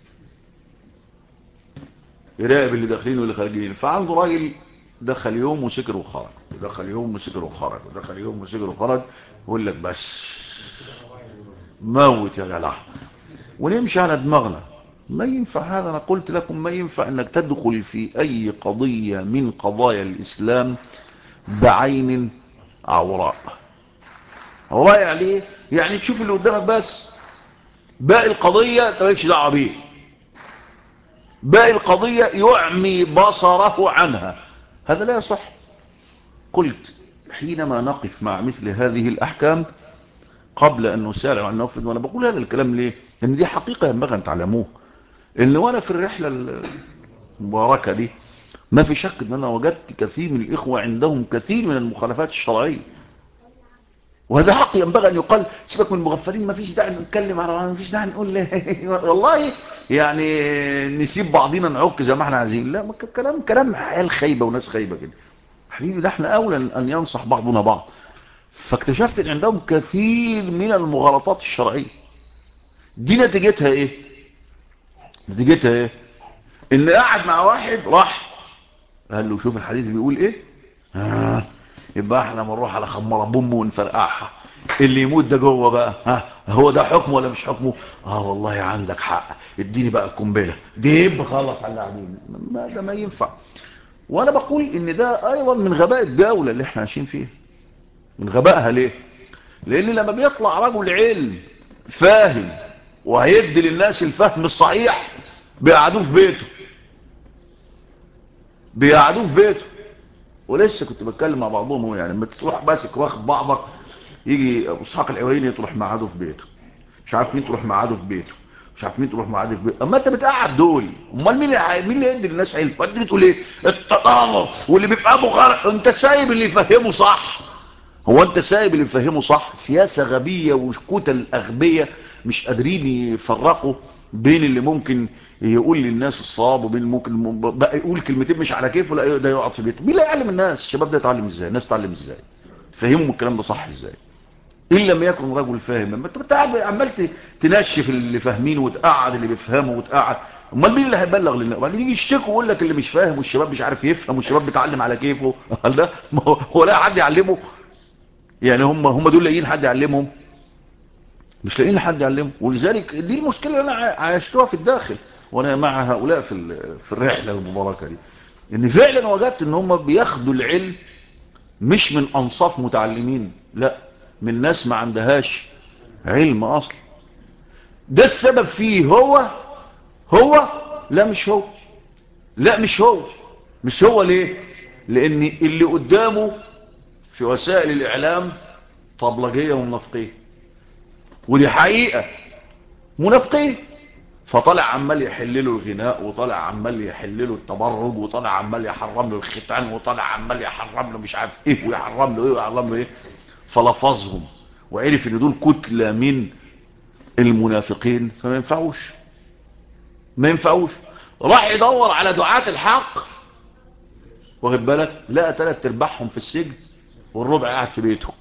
يراقب اللي داخلين واللي خارجين، فعنده راجل دخل يوم وسكر وخرج، ودخل يوم وسكر وخرج، ودخل يوم وسكر وخرج، يقول لك بس موت يا جدع ونمشي على دماغنا. ما ينفع هذا. انا قلت لكم ما ينفع انك تدخل في اي قضية من قضايا الاسلام بعين عوراء. عوراء يعني ايه؟ يعني تشوف اللي قدامك بس، باقي القضية تمالكش دعوة بيه، باقي القضية يعمي بصره عنها. هذا لا يصح. قلت حينما نقف مع مثل هذه الأحكام قبل أن نسارع وأن نفرد، وأنا بقول هذا الكلام ليه؟ لأن دي حقيقة ينبغي أن تعلموه. إن وأنا في الرحلة المباركة دي ما في شك أن أنا وجدت كثير من الإخوة عندهم كثير من المخالفات الشرعية، وهذا حق ينبغي أن يقال. سيبك من المغفلين، ما فيش داعي نتكلم على، ما فيش داعي نقول والله يعني نسيب بعضنا نعك زي ما احنا عايزين. لا، كلام عيال خايبة وناس خايبة كده. حبيبي ده احنا أولا أن ينصح بعضنا بعض. فاكتشفت ان عندهم كثير من المغالطات الشرعية. دي نتيجتها ايه؟ نتيجتها ايه؟ ان قاعد مع واحد راح قال له شوف الحديث بيقول ايه، يبقى احنا بنروح على خمارة بوم ونفرقعها، اللي يموت ده جوه بقى، هو ده حكمه ولا مش حكمه؟ والله عندك حق، اديني بقى القنبله دي بخلص على اللاعبين. ما ده ما ينفع. وانا بقول ان ده ايضا من غباء الدولة اللي احنا عايشين فيها. من غبائها ليه؟ لان لما بيطلع رجل علم فاهم وهيدي للناس الفهم الصحيح بيقعدوه في بيته، بيقعدوه في بيته. ولسه كنت بتكلم مع بعضهم، هو يعني لما تروح ماسك واخد بعضك، يجي ابو اسحاق العويني تروح مقعده في بيته، مش عارف مين تروح مقعده في بيته، مش عارف مين تروح مقعده في بيته. اما انت بتقعد دول، امال مين اللي يدي للناس علم؟ وانت تقول ايه؟ التطرف واللي بيفهمه غلط. انت سايب اللي يفهمه صح. هو انت سايب اللي يفهمه صح؟ سياسة غبية وكتل اغبية مش قادرين يفرقوا بين اللي ممكن يقول للناس الصواب وبين ممكن بقى يقول كلمتين مش على كيفه، لا ده يقعد في بيته. مين اللي يعلم الناس؟ الشباب ده يتعلم ازاي؟ الناس تتعلم ازاي؟ تفهمهم الكلام ده صح ازاي ان لم يكن رجل فاهم؟ ما انت عمال تنشف اللي فاهمينه وتقعد اللي بيفهمه وتقعد. امال مين اللي هيبلغ للناس؟ وبعدين يجي يشتكوا ويقول لك اللي مش فاهم والشباب مش عارف يفهم والشباب بيتعلم على كيفه. قال ده هو لا حد يعلمه؟ يعني هم دول لاقيين حد يعلمهم؟ مش لاقيين حد يعلمهم. ولذلك دي المشكله اللي انا عايشتها في الداخل وانا مع هؤلاء في الرحله المباركه دي، ان فعلا وجدت ان هم بياخدوا العلم مش من انصاف متعلمين، لا، من ناس ما عندهاش علم اصلا. ده السبب فيه هو لا مش هو، لا مش هو، مش هو. ليه؟ لان اللي قدامه في وسائل الاعلام طبلجيه ومنافقين، ودي حقيقه، منافقين. فطلع عمال يحل له الغناء، وطلع عمال يحل له التبرج، وطلع عمال يحرم له الختان، وطلع عمال يحرم له مش عارف ايه ويحرم له ايه ويحرم له ايه. فلفظهم وعرف ان دول كتلة من المنافقين، فما ينفعوش، ما ينفعوش. راح يدور على دعاة الحق، واخد بالك، لقى 3/4 في السجن والربع قاعد في بيته،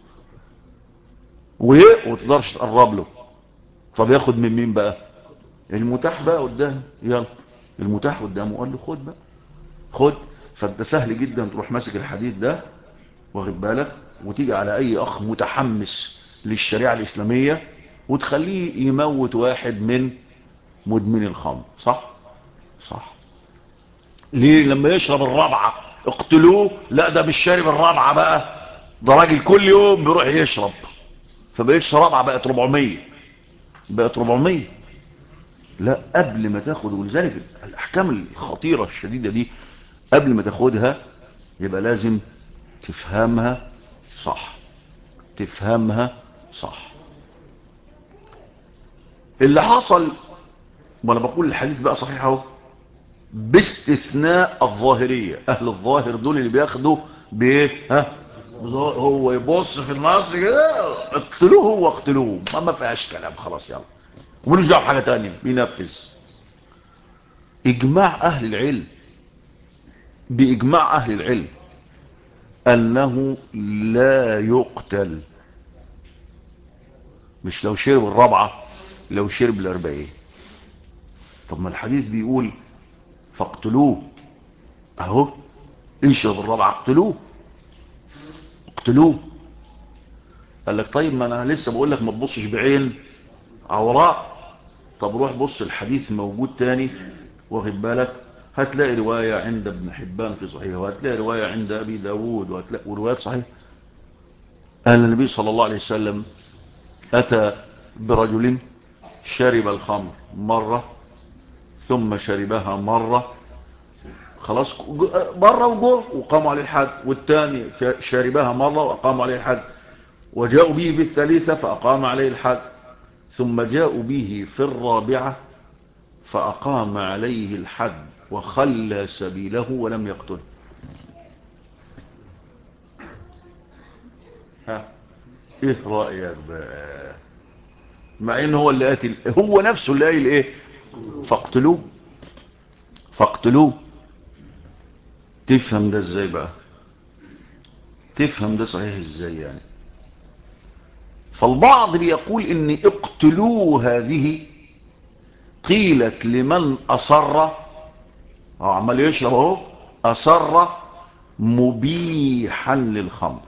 وايه وتقدرش تقرب له. طب ياخد من مين بقى؟ المتاح بقى قدامه، يلا المتاح قدامه قال له خد بقى، خد. فانت سهل جدا تروح ماسك الحديد ده، واخد بالك، وتيجي على اي اخ متحمس للشريعة الاسلامية وتخليه يموت واحد من مدمن الخمر. صح؟ صح. ليه؟ لما يشرب الرابعة اقتلوه. لا ده مش شارب الرابعة بقى، ده راجل كل يوم بيروح يشرب، فبقيتش رابعة، بقت 400، بقت 400. لا، قبل ما تاخد. ولذلك الاحكام الخطيرة الشديدة دي قبل ما تاخدها يبقى لازم تفهمها صح، تفهمها صح. اللي حصل، وانا بقول الحديث بقى صحيح اهو، باستثناء الظاهرية. اهل الظاهر دول اللي بياخدوا بايه؟ هو يبص في النصر كده اقتلوه، هو اقتلوه، ما فيهاش كلام، خلاص يلا، وملوش دعوه بحاجه تانية، بينفذ. اجماع اهل العلم، باجماع اهل العلم انه لا يقتل، مش لو شرب الرابعه، لو شرب الاربعين. طب ما الحديث بيقول فاقتلوه اهو، اشرب الرابعه اقتلوه، اقتلوه. قال لك طيب ما انا لسه بقول لك ما تبصش بعين عوراء. طب روح بص الحديث موجود تاني، واخد بالك، هتلاقي رواية عند ابن حبان في صحيحه، وهتلاقي رواية عند ابي داود، وهتلاقي روايات صحيح. أن النبي صلى الله عليه وسلم أتى برجل شرب الخمر مرة ثم شربها مرة، خلاص مرة وجوه وقاموا عليه الحد، والثاني شربها مرة وأقاموا عليه الحد، وجاءوا به في الثالثة فأقام عليه الحد، ثم جاءوا به في الرابعة فأقام عليه الحد وخلى سبيله ولم يقتله. ها ايه رأيك بقى؟ مع ان هو اللي قاتل، هو نفسه اللي قايل ايه؟ فاقتلوه، فاقتلوه. تفهم ده ازاي بقى؟ تفهم ده صحيح ازاي يعني؟ فالبعض بيقول ان اقتلوه هذه قيلت لمن اصر، عمال يشرب اهو، اصر مبيحا للخمر.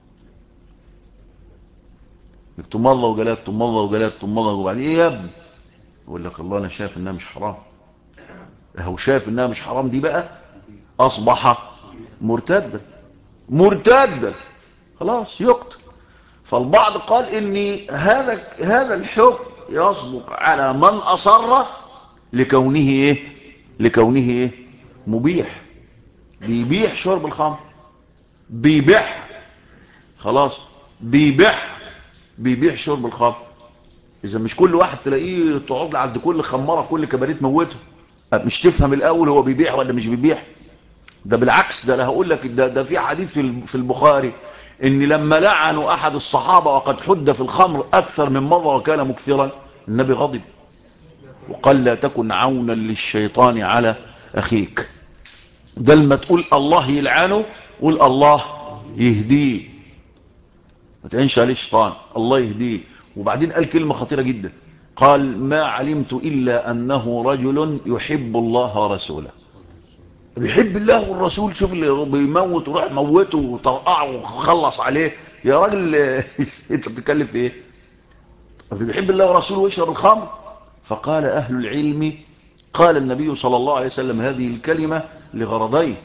ثم الله وجلات، ثم الله وجلات، ثم الله، وبعدين ايه يا ابني؟ يقول لك الله انا شايف انها مش حرام. هو شايف انها مش حرام، دي بقى اصبح مرتدا، مرتدا، خلاص يقتل. فالبعض قال ان هذا الحكم يصدق على من اصر لكونه ايه؟ لكونه ايه؟ مبيح، بيبيح شرب الخمر، بيبيح، خلاص بيبيح شرب الخمر. اذا مش كل واحد تلاقيه تقعد له عند كل خماره كل كباريت موته، مش تفهم الاول هو بيبيح ولا مش بيبيح. ده بالعكس، ده انا هقول لك، ده في حديث في البخاري ان لما لعنوا احد الصحابه وقد حد في الخمر اكثر من مره وكان مكثرا، النبي غضب وقال لا تكن عونا للشيطان على اخيك. ده لما تقول الله يلعنه قول الله يهديه، ما تعينش عليه الشيطان، الله يهديه. وبعدين قال كلمه خطيره جدا، قال ما علمت الا انه رجل يحب الله ورسوله. بيحب الله والرسول، شوف اللي بيموت وراح موته وطرقعه وخلص عليه يا راجل. انت بتتكلم في ايه؟ بيحب الله ورسوله ويشرب الخمر. فقال اهل العلم، قال النبي صلى الله عليه وسلم هذه الكلمة لغرضين.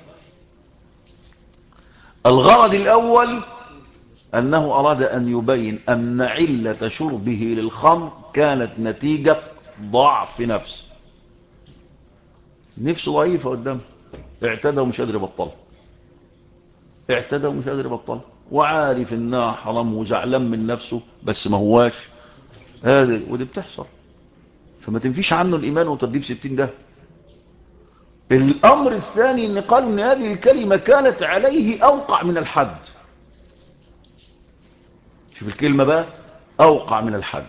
الغرض الاول انه اراد ان يبين ان علة شربه للخمر كانت نتيجة ضعف نفس، نفسه ضعيفة قدامه، اعتدى ومش قادر يبطلها، اعتدى ومش قادر يبطلها، وعارف انها حرام وزعلان من نفسه بس ما هواش هذا، ودي بتحصل. فما تنفيش عنه الايمان وتضيف 60 ده. الامر الثاني ان قالوا ان هذه الكلمة كانت عليه اوقع من الحد. شوف الكلمة بقى، اوقع من الحد.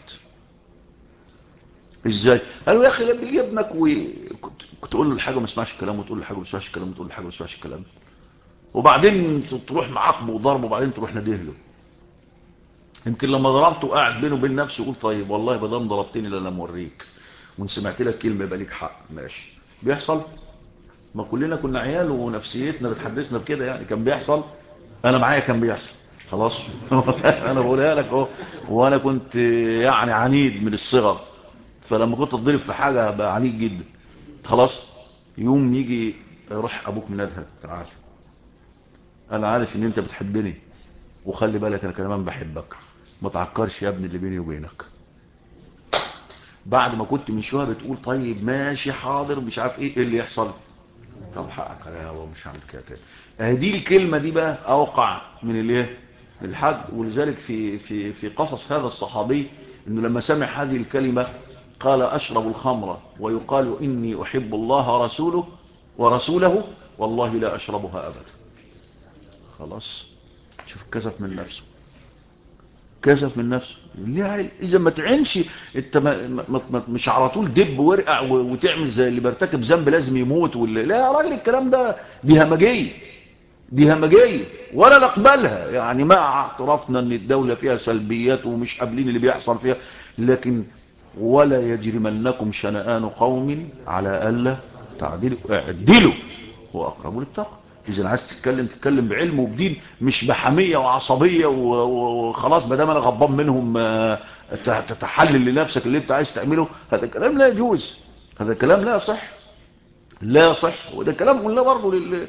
ازاي؟ قالوا يا اخي لما يجي ابنك وكنت تقول له الحاجه ما اسمعش الكلام، وتقول له الحاجه ما اسمعش الكلام، وتقول له الحاجه ما اسمعش الكلام، وبعدين تروح معاقبه وضربه، وبعدين تروح ناديه له. يمكن لما ضربته قاعد بينه وبين نفسه يقول طيب والله ما دام ضربتني لا انا موريك، وان سمعت لك كلمه يبقى ليك حق، ماشي. بيحصل؟ ما كلنا كنا عيال ونفسيتنا بتحدثنا بكده يعني، كان بيحصل. انا معايا كان بيحصل، خلاص. انا بقولها لك اهو. وانا كنت يعني عنيد من الصغر، فلما كنت اتضرب في حاجه بقى عنيد جدا، خلاص. يوم يجي روح ابوك منادها، تعال انا عارف ان انت بتحبني، وخلي بالك انا كمان بحبك، ما تعكرش يا ابني اللي بيني وبينك. بعد ما كنت من شويه بتقول طيب ماشي حاضر مش عارف ايه اللي يحصل، طب حقك انا ومش هعمل كده تاني. دي الكلمه دي بقى اوقع من الايه؟ من الحد. ولذلك في قصص هذا الصحابي انه لما سمع هذه الكلمه قال اشرب الخمر ويقال اني احب الله ورسوله والله لا اشربها ابدا. خلاص، شوف كسف من نفسه، كسف من نفسه. ليه؟ اذا ما تعنش انت مش على طول دب ورقع وتعمل زي اللي بيرتكب ذنب لازم يموت، ولا لا يا راجل الكلام ده دي همجيه، دي همجيه ولا نقبلها يعني، مع اعترافنا ان الدوله فيها سلبيات ومش قابلين اللي بيحصل فيها، لكن ولا يجرمنكم شنآن قوم على الا تعدلوا، اعدلوا هو اقرب للتقوى. اذا عايز تتكلم بعلم وبدين، مش بحميه وعصبيه وخلاص ما دام انا غضبان منهم تتحلل لنفسك اللي انت عايز تعمله. هذا الكلام لا يجوز، هذا الكلام لا يصح، لا يصح. وده كلام قلنا برضه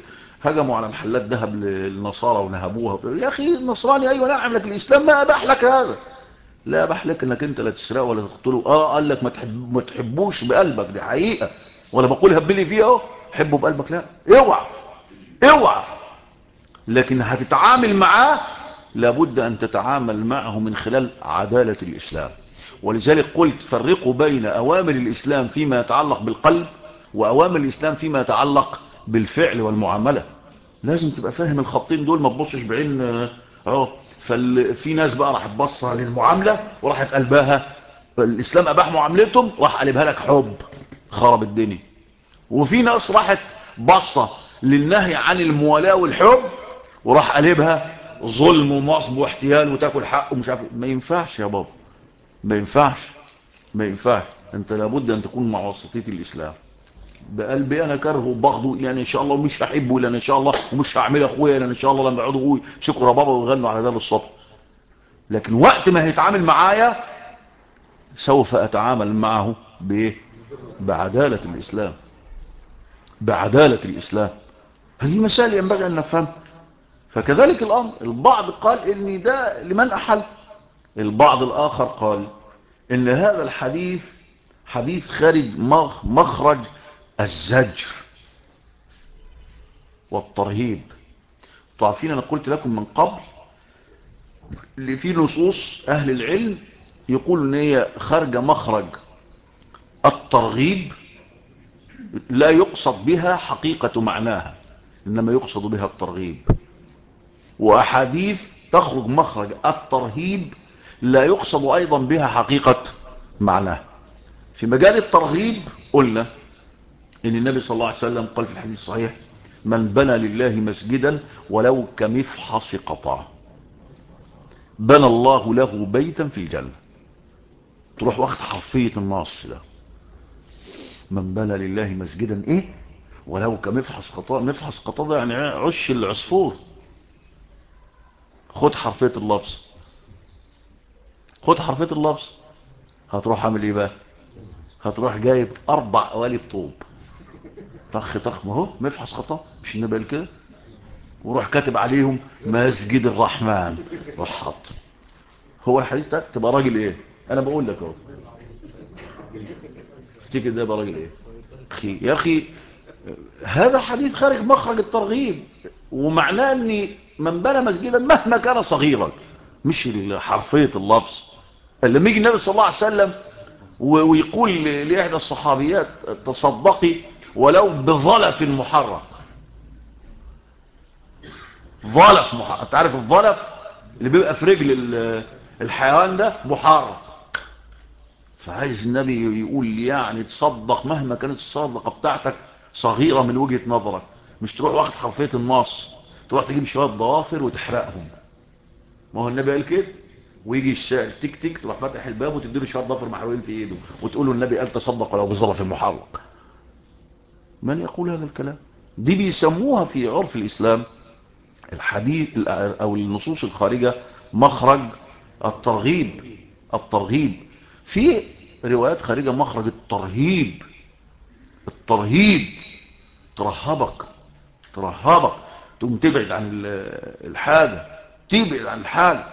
هجموا على محلات ذهب للنصارى ونهبوها. يا اخي النصراني ايوه نعم، لك الاسلام ما اباح لك هذا، لا اباح لك انك انت لا تسرقه ولا تقتله. قال لك ما تحبوش بقلبك، دي حقيقه، ولا بقول هبلي فيها اهو حبه بقلبك، لا اوعى اوعى. لكن هتتعامل معاه لابد ان تتعامل معه من خلال عداله الاسلام. ولذلك قلت فرقوا بين اوامر الاسلام فيما يتعلق بالقلب واوامر الاسلام فيما يتعلق بالفعل والمعامله. لازم تبقى فاهم الخطين دول، ما تبصش بعين اهو. ففي ناس بقى راحت بصه للمعامله وراحت قلبها الاسلام اباح معاملتهم، راح قلبها لك حب، خرب الدنيا. وفي ناس راحت بصه للنهي عن الموالاه والحب وراح قلبها ظلم ونصب واحتيال وتاكل حق ومش عارف. ما ينفعش يا بابا، ما ينفعش، ما ينفعش. انت لابد ان تكون مع وسطيه الاسلام. بقلبي انا كرهه وبغضه يعني ان شاء الله، ومش هحبه الا ان شاء الله، ومش هعمله اخويا الا ان شاء الله لما يقعدوا يمسكوا ربابه ويغنوا على ده للصبح. لكن وقت ما هيتعامل معايا سوف اتعامل معه بايه؟ بعداله الاسلام، بعداله الاسلام. هذه مسائل ينبغي ان نفهمها. فكذلك الامر، البعض قال ان ده لمن احل، البعض الاخر قال ان هذا الحديث حديث خارج مخرج الزجر والترهيب. عارفين انا قلت لكم من قبل اللي في نصوص اهل العلم يقول ان هي خارجه مخرج الترغيب، لا يقصد بها حقيقة معناها انما يقصد بها الترغيب. واحاديث تخرج مخرج الترهيب لا يقصد ايضا بها حقيقة معناها. في مجال الترغيب قلنا ان النبي صلى الله عليه وسلم قال في الحديث الصحيح من بنى لله مسجدا ولو كمفحص قطع بنى الله له بيتا في الجنة. تروح واخد حرفية النص ده، من بنى لله مسجدا ايه ولو كمفحص قطع. مفحص قطع ده يعني عش العصفور. خد حرفية اللفظ، خد حرفية اللفظ. هتروح عامل ايه بقى؟ هتروح جايب 4 قوالب طوب طخ طخ، ما هو مفحص قطع مش النبي قال كده؟ وروح كاتب عليهم مسجد الرحمن، روح حط. هو الحديث ده تبقى راجل ايه؟ انا بقول لك اهو، افتكر ده يبقى راجل ايه؟ اخي يا اخي، هذا حديث خارج مخرج الترغيب، ومعناه ان من بنى مسجدا مهما كان صغيرا، مش حرفية اللفظ. لما يجي النبي صلى الله عليه وسلم ويقول لإحدى الصحابيات تصدقي ولو بظلف محرق. ظلف محرق، انت عارف الظلف اللي بيبقى في رجل الحيوان ده محرق. فعايز النبي يقول يعني تصدق مهما كانت الصدقة بتاعتك صغيرة من وجهة نظرك، مش تروح واخد حرفية النص تروح تجيب شوية ضوافر وتحرقهم. ما هو النبي قال كده. ويجي الشاعر تك تك تروح فاتح الباب وتديله شوية ضوافر محروقين في ايده وتقول له النبي قال تصدق ولو بظلف المحرق. من يقول هذا الكلام؟ دي بيسموها في عرف الإسلام الحديث او النصوص الخارجة مخرج الترغيب. الترغيب في روايات خارجة مخرج الترهيب. الترهيب ترهبك، ترهبك تقوم تبعد عن الحاجة، تبعد عن الحاجة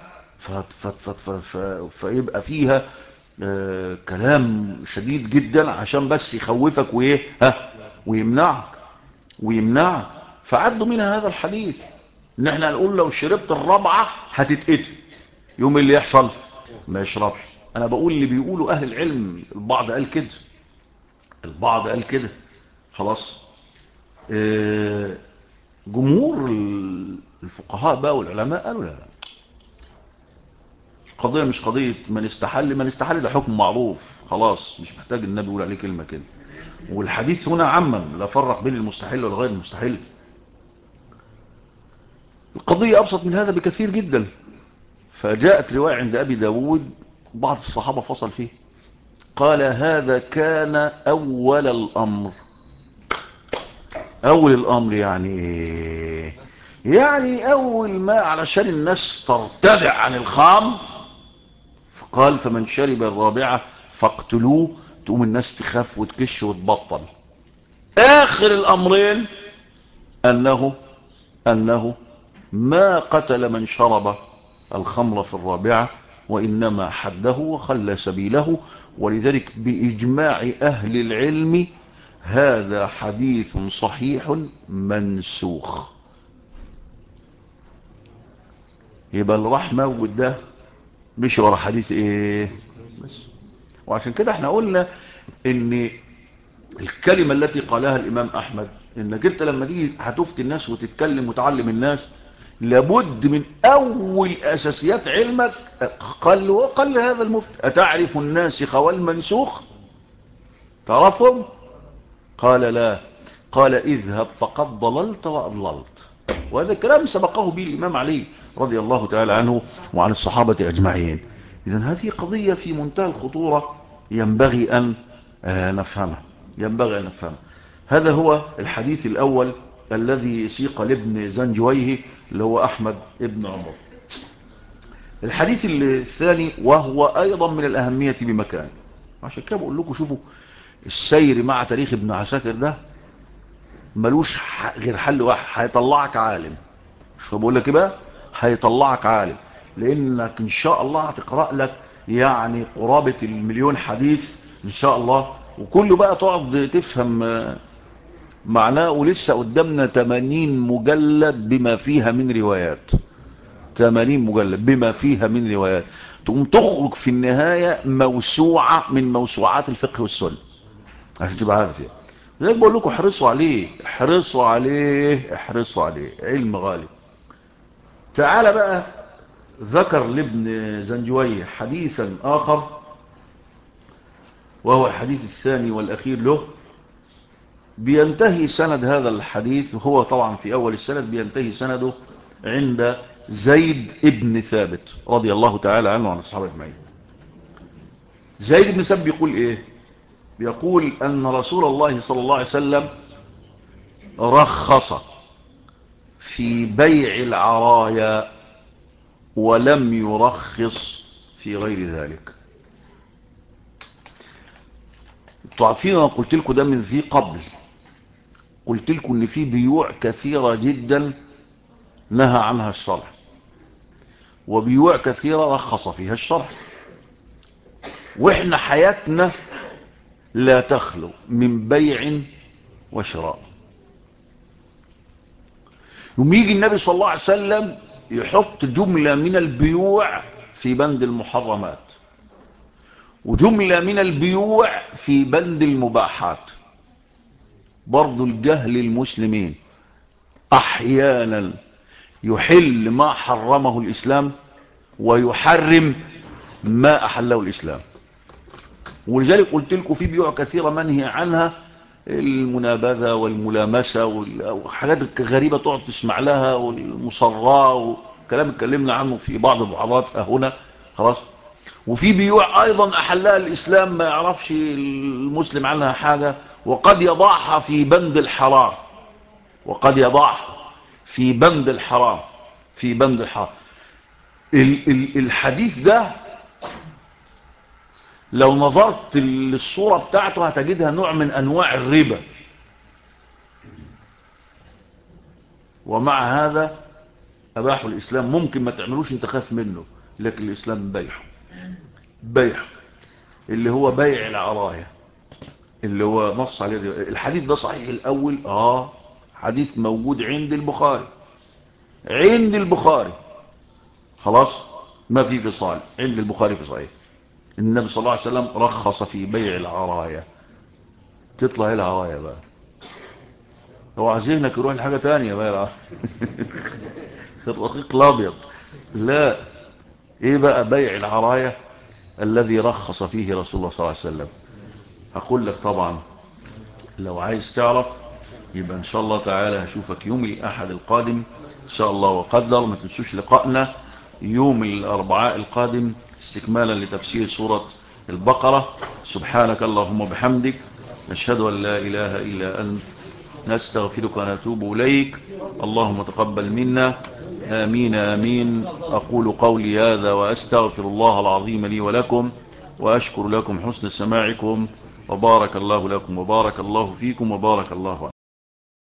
فيبقى فيها كلام شديد جدا عشان بس يخوفك وايه ويمنعك ويمنعك. فعدوا منها هذا الحديث ان احنا هنقول لو شربت الرابعة هتتقتل، يوم اللي يحصل ما يشربش. انا بقول اللي بيقولوا اهل العلم، البعض قال كده، البعض قال كده خلاص. جمهور الفقهاء بقى والعلماء قالوا لا، القضية مش قضية من استحل، من استحل ده حكم معروف خلاص، مش محتاج النبي يقول عليه كلمة كده. والحديث هنا عمم، لا فرق بين المستحل والغير المستحل. القضية أبسط من هذا بكثير جدا. فجاءت رواية عند أبي داود بعض الصحابة فصل فيه، قال هذا كان أول الأمر. أول الأمر يعني أول ما علشان الناس ترتدع عن الخام، فقال فمن شرب الرابعة فاقتلوه، تقوم الناس تخاف وتكش وتبطل. آخر الأمرين أنه أنه ما قتل من شرب الخمر في الرابعة، وإنما حده وخلى سبيله. ولذلك بإجماع أهل العلم هذا حديث صحيح منسوخ. يبقى الرحمة وده مش ورا حديث ايه بس. وعشان كده احنا قلنا ان الكلمة التي قالها الامام احمد، انك انت لما تيجي هتفتي الناس وتتكلم وتعلم الناس لابد من اول اساسيات علمك. قال هذا المفتي: اتعرف الناسخ والمنسوخ؟ تعرفهم؟ قال لا. قال اذهب فقد ضللت واضللت. وهذا الكلام سبقه به الامام علي رضي الله تعالى عنه وعن الصحابة اجمعين. اذن هذه قضية في منتهى الخطورة، ينبغي ان نفهمها. هذا هو الحديث الاول الذي سيق لابن زنجويه اللي هو احمد ابن عمر. الحديث الثاني وهو ايضا من الاهمية بمكان. عشان كده بقول لكم شوفوا السير مع تاريخ ابن عساكر ده ملوش غير حل واحد: هيطلعك عالم. شو بقول لك بقى؟ هيطلعك عالم، لانك ان شاء الله هتقرأ لك يعني قرابة 1,000,000 حديث ان شاء الله، وكله بقى تقعد تفهم معناه. ولسه قدامنا 80 مجلد بما فيها من روايات. 80 مجلد بما فيها من روايات، تقوم تخرج في النهاية موسوعة من موسوعات الفقه والسنة عشان تبقى عارف يعني. لذلك بقول لكم احرصوا عليه، احرصوا عليه، احرصوا عليه، علم غالي. تعال بقى، ذكر لابن زنجويه حديثا آخر وهو الحديث الثاني والأخير له. بينتهي سند هذا الحديث، وهو طبعا في أول السند، بينتهي سنده عند زيد ابن ثابت رضي الله تعالى عنه وعن الصحابة اجمعين. زيد بن ثابت بيقول ايه؟ بيقول أن رسول الله صلى الله عليه وسلم رخص في بيع العرايا ولم يرخص في غير ذلك. انتوا عارفين انا قلت لكم ده من ذي قبل، قلت لكم ان في بيوع كثيرة جدا نهى عنها الشرع، وبيوع كثيرة رخص فيها الشرع. واحنا حياتنا لا تخلو من بيع وشراء. يوم يجي النبي صلى الله عليه وسلم يحط جملة من البيوع في بند المحرمات، وجملة من البيوع في بند المباحات. برضو الجهل المسلمين احيانا يحل ما حرمه الاسلام ويحرم ما احله الاسلام. ولذلك قلت لكم في بيوع كثيرة منهي عنها: المنابذة والملامسة وحاجات غريبة تقعد تسمع لها، والمصراء وكلام اتكلمنا عنه في بعض المحاضرات هنا خلاص. وفي بيوع ايضا احلها الاسلام ما يعرفش المسلم عنها حاجة، وقد يضعها في بند الحرام، وقد يضعها في بند الحرام، في بند الحرام. الحديث ده لو نظرت للصورة بتاعته هتجدها نوع من انواع الربا، ومع هذا اباحوا الاسلام. ممكن ما تعملوش انت خاف منه، لكن الاسلام بيعه اللي هو بيع العرايا اللي هو نص عليه الحديث ده. صحيح الاول حديث موجود عند البخاري، عند البخاري خلاص، ما في فصال، عند البخاري في صحيح. النبي صلى الله عليه وسلم رخص في بيع العرايا. تطلع ايه العرايا بقى؟ هو عايزينك يروح لحاجة تانية بقى الرقيق الابيض. لا، ايه بقى بيع العرايا الذي رخص فيه رسول الله صلى الله عليه وسلم؟ اقول لك طبعا لو عايز تعرف يبقى ان شاء الله تعالى هشوفك يوم الاحد القادم ان شاء الله وقدر. ما تنسوش لقائنا يوم الاربعاء القادم استكمالا لتفسير سورة البقرة. سبحانك اللهم وبحمدك، نشهد ان لا اله الا انت، نستغفرك ونتوب اليك. اللهم تقبل منا، آمين آمين. أقول قولي هذا وأستغفر الله العظيم لي ولكم، وأشكر لكم حسن سماعكم، وبارك الله لكم وبارك الله فيكم وبارك الله عنكم.